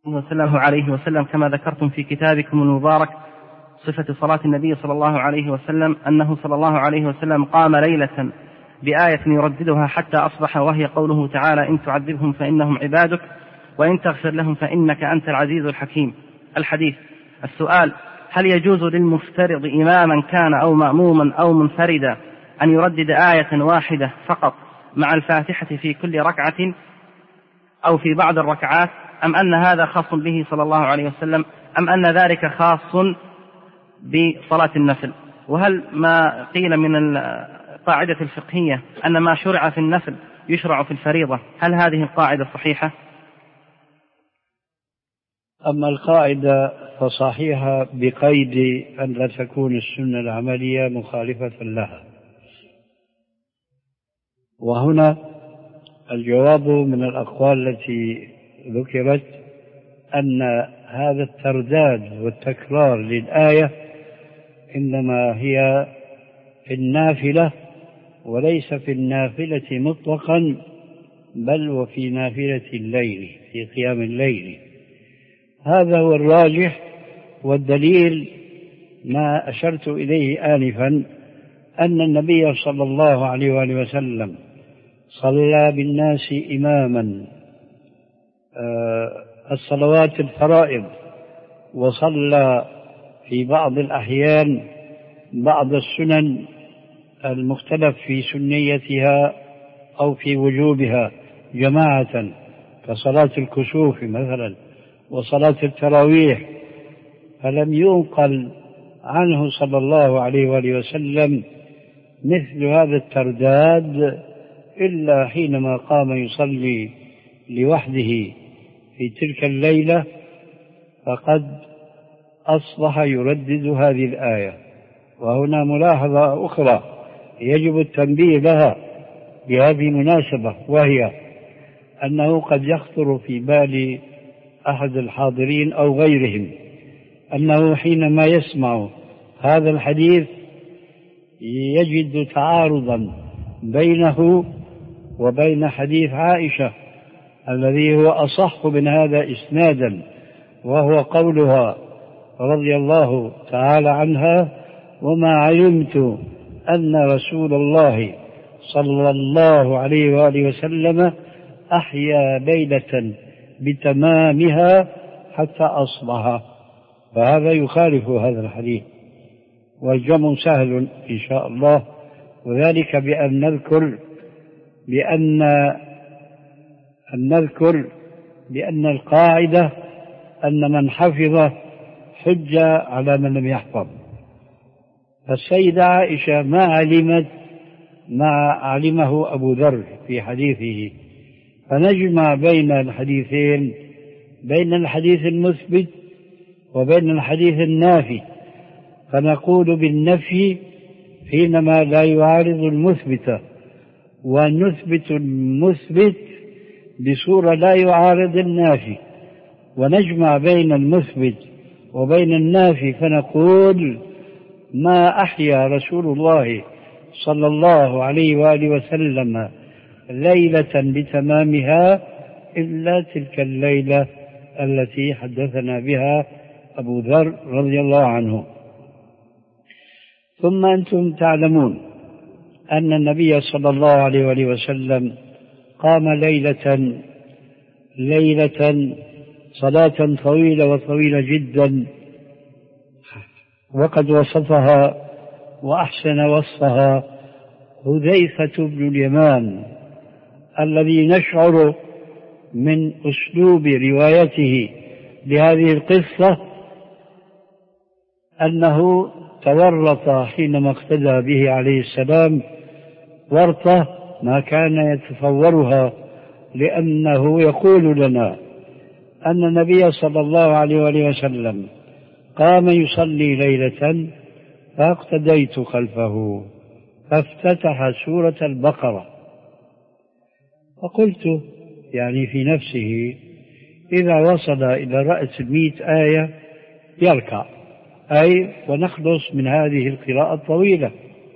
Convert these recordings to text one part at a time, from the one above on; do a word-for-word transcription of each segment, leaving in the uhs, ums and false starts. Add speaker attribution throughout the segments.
Speaker 1: وسلم عليه وسلم كما ذكرتم في كتابكم المبارك صفة صلاة النبي صلى الله عليه وسلم أنه صلى الله عليه وسلم قام ليلة بآية يرددها حتى أصبح، وهي قوله تعالى: إن تعذبهم فإنهم عبادك وإن تغفر لهم فإنك أنت العزيز الحكيم. الحديث. السؤال: هل يجوز للمفترض إماما كان أو مأموما أو منفردا أن يردد آية واحدة فقط مع الفاتحة في كل ركعة أو في بعض الركعات، أم أن هذا خاص به صلى الله عليه وسلم، أم أن ذلك خاص بصلاة النفل؟ وهل ما قيل من القاعدة الفقهية أن ما شرع في النفل يشرع في الفريضة، هل هذه القاعدة صحيحة؟
Speaker 2: أما القاعدة فصحيحة بقيد أن لا تكون السنة العملية مخالفة لها. وهنا الجواب من الأقوال التي ذكرت أن هذا الترداد والتكرار للآية إنما هي في النافلة وليس في النافلة مطلقا، بل وفي نافلة الليل، في قيام الليل. هذا هو الراجح، والدليل ما أشرت إليه آنفا، أن النبي صلى الله عليه وآله وسلم صلى بالناس إماما الصلوات الفرائض، وصلى في بعض الأحيان بعض السنن المختلف في سنيتها أو في وجوبها جماعة، كصلاة الكسوف مثلا وصلاة التراويح. فلم ينقل عنه صلى الله عليه وآله وسلم مثل هذا الترداد إلا حينما قام يصلي لوحده في تلك الليلة، فقد أصبح يردد هذه الآية. وهنا ملاحظة أخرى يجب التنبيه لها بهذه المناسبة، وهي أنه قد يخطر في بال أحد الحاضرين أو غيرهم أنه حينما يسمع هذا الحديث يجد تعارضا بينه وبين حديث عائشة الذي هو أصح من هذا إسنادا، وهو قولها رضي الله تعالى عنها: وما علمت أن رسول الله صلى الله عليه وآله وسلم أحيا ليلة بتمامها حتى أصبح. فهذا يخالف هذا الحديث، والجمع سهل إن شاء الله، وذلك بأن نذكر بأن أن نذكر بأن القاعدة أن من حفظ حجة على من لم يحفظ. فالسيدة عائشة ما علمت ما علمه أبو ذر في حديثه، فنجمع بين الحديثين، بين الحديث المثبت وبين الحديث النافي، فنقول بالنفي حينما لا يعارض المثبت، ونثبت المثبت بصورة لا يعارض النافي، ونجمع بين المثبت وبين النافي فنقول: ما أحيا رسول الله صلى الله عليه وآله وسلم ليلة بتمامها إلا تلك الليلة التي حدثنا بها أبو ذر رضي الله عنه. ثم أنتم تعلمون أن النبي صلى الله عليه وآله وسلم قام ليلة ليلة صلاة طويلة وطويلة جدا، وقد وصفها وأحسن وصفها حذيفة بن اليمان، الذي نشعر من أسلوب روايته لهذه القصة أنه تورط حينما اقتدى به عليه السلام ورطة ما كان يتصورها، لأنه يقول لنا أن النبي صلى الله عليه وآله وسلم قام يصلي ليلة فاقتديت خلفه فافتتح سورة البقرة، فقلت يعني في نفسه إذا وصل إلى رأس مئة آية يركع، أي ونخلص من هذه القراءة الطويلة.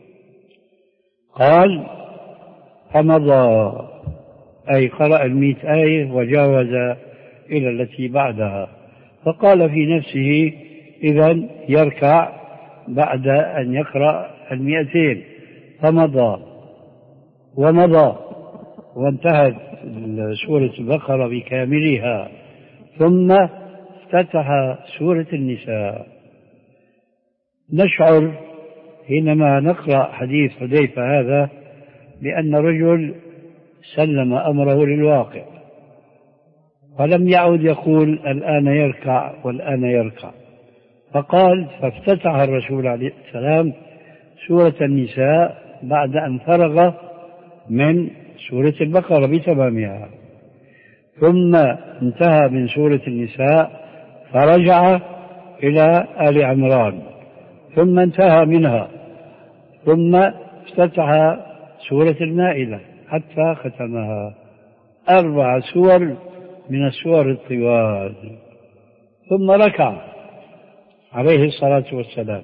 Speaker 2: قال: فمضى، أي قرأ المئة آية وجاوز إلى التي بعدها، فقال في نفسه إذن يركع بعد أن يقرأ المئتين، فمضى ومضى وانتهت سورة البقرة بكاملها، ثم افتتح سورة النساء. نشعر حينما نقرأ حديث حذيفة هذا بأن رجل سلم أمره للواقع، فلم يعد يقول الآن يركع والآن يركع، فقال فافتتح الرسول عليه السلام سورة النساء بعد أن فرغ من سورة البقرة بتمامها، ثم انتهى من سورة النساء فرجع إلى آل عمران، ثم انتهى منها، ثم افتتح سورة المائدة حتى ختمها. أربع سور من السور الطوال، ثم ركع عليه الصلاة والسلام،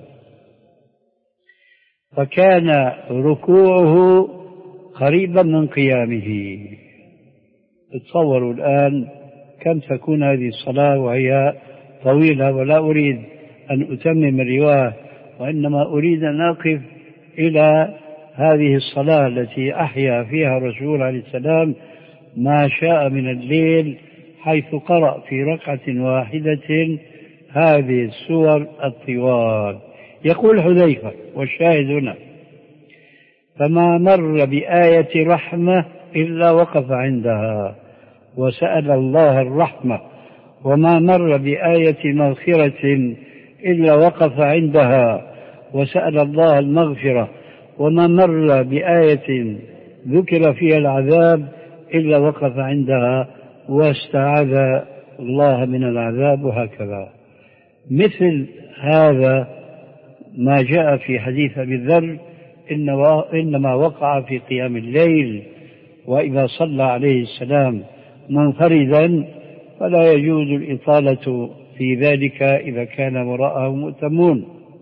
Speaker 2: فكان ركوعه قريبا من قيامه. تصوروا الآن كم تكون هذه الصلاة وهي طويلة، ولا أريد أن أتمم الرواية، وإنما أريد أن أقف إلى هذه الصلاة التي أحيا فيها الرسول عليه السلام ما شاء من الليل، حيث قرأ في ركعة واحدة هذه السور الطوال. يقول حذيفة والشاهد هنا: فما مر بآية رحمة إلا وقف عندها وسأل الله الرحمة، وما مر بآية مغفرة إلا وقف عندها وسأل الله المغفرة، وما مر بآية ذكر فيها العذاب إلا وقف عندها واستعاذ الله من العذاب، وهكذا. مثل هذا ما جاء في حديث أبي ذر إنما وقع في قيام الليل، وإذا صلى عليه السلام منفردا فلا يجوز الإطالة في ذلك إذا كان وراءه مؤتمون.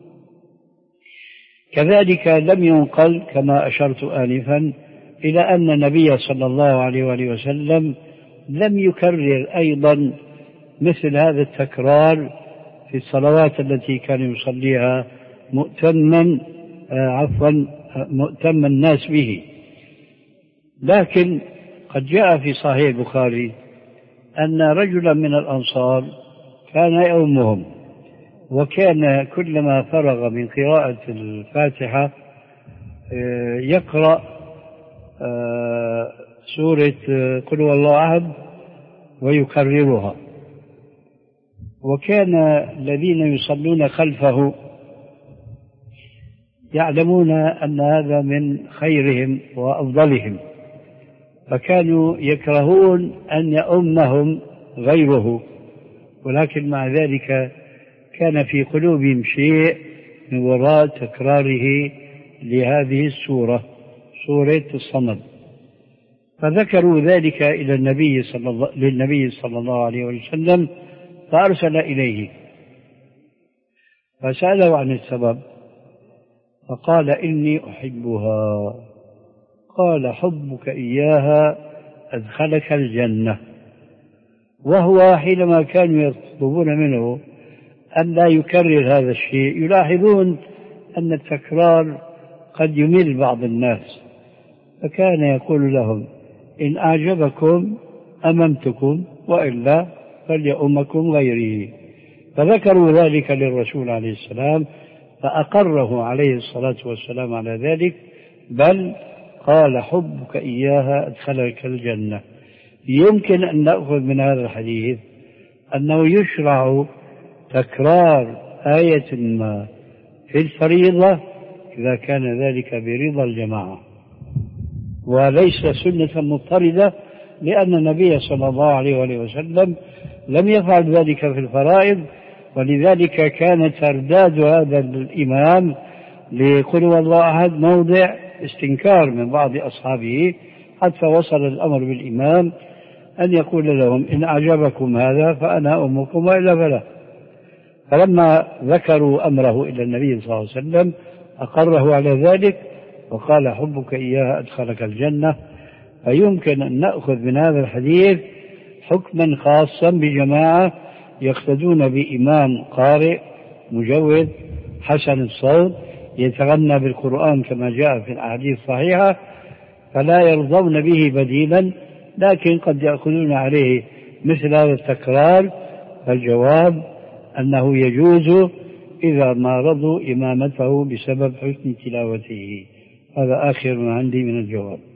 Speaker 2: كذلك لم ينقل كما أشرت آنفا إلى أن النبي صلى الله عليه وآله وسلم لم يكرر أيضا مثل هذا التكرار في الصلوات التي كان يصليها مؤتما عفوا مؤتم الناس به. لكن قد جاء في صحيح البخاري أن رجلا من الأنصار كان يؤمهم، وكان كلما فرغ من قراءة الفاتحة يقرأ سورة قل هو الله أحد ويكررها، وكان الذين يصلون خلفه يعلمون أن هذا من خيرهم وأفضلهم، فكانوا يكرهون أن يؤمهم غيره، ولكن مع ذلك كان في قلوبهم شيء من وراء تكراره لهذه السورة، سورة الصمد. فذكروا ذلك إلى النبي صلى الله للنبي صلى الله عليه وسلم، فأرسل إليه فسأله عن السبب، فقال إني أحبها. قال حبك إياها أدخلك الجنة. وهو حينما كانوا يطلبون منه أن لا يكرر هذا الشيء يلاحظون أن التكرار قد يمل بعض الناس، فكان يقول لهم إن أعجبكم أممتكم وإلا فليؤمكم غيره. فذكروا ذلك للرسول عليه السلام فأقره عليه الصلاة والسلام على ذلك، بل قال حبك إياها أدخلك الجنة. يمكن أن نأخذ من هذا الحديث أنه يشرع تكرار آية ما في الفريضة إذا كان ذلك برضا الجماعة، وليس سنة مضطردة، لأن النبي صلى الله عليه وآله وسلم لم يفعل ذلك في الفرائض، ولذلك كان ترداد هذا الإمام لقل هو الله أحد موضع استنكار من بعض أصحابه، حتى وصل الأمر بالإمام أن يقول لهم إن أعجبكم هذا فأنا أمكم وإلا فلا. فلما ذكروا أمره إلى النبي صلى الله عليه وسلم أقره على ذلك وقال حبك إياها أدخلك الجنة. فيمكن أن نأخذ من هذا الحديث حكما خاصا بجماعة يقتدون بإمام قارئ مجود حسن الصوت يتغنى بالقرآن كما جاء في الأحاديث الصحيحة، فلا يرضون به بديلا، لكن قد يأخذون عليه مثل هذا التكرار. فالجواب أنه يجوز إذا ما رضوا إمامته بسبب حسن تلاوته. هذا آخر ما عندي من الجواب.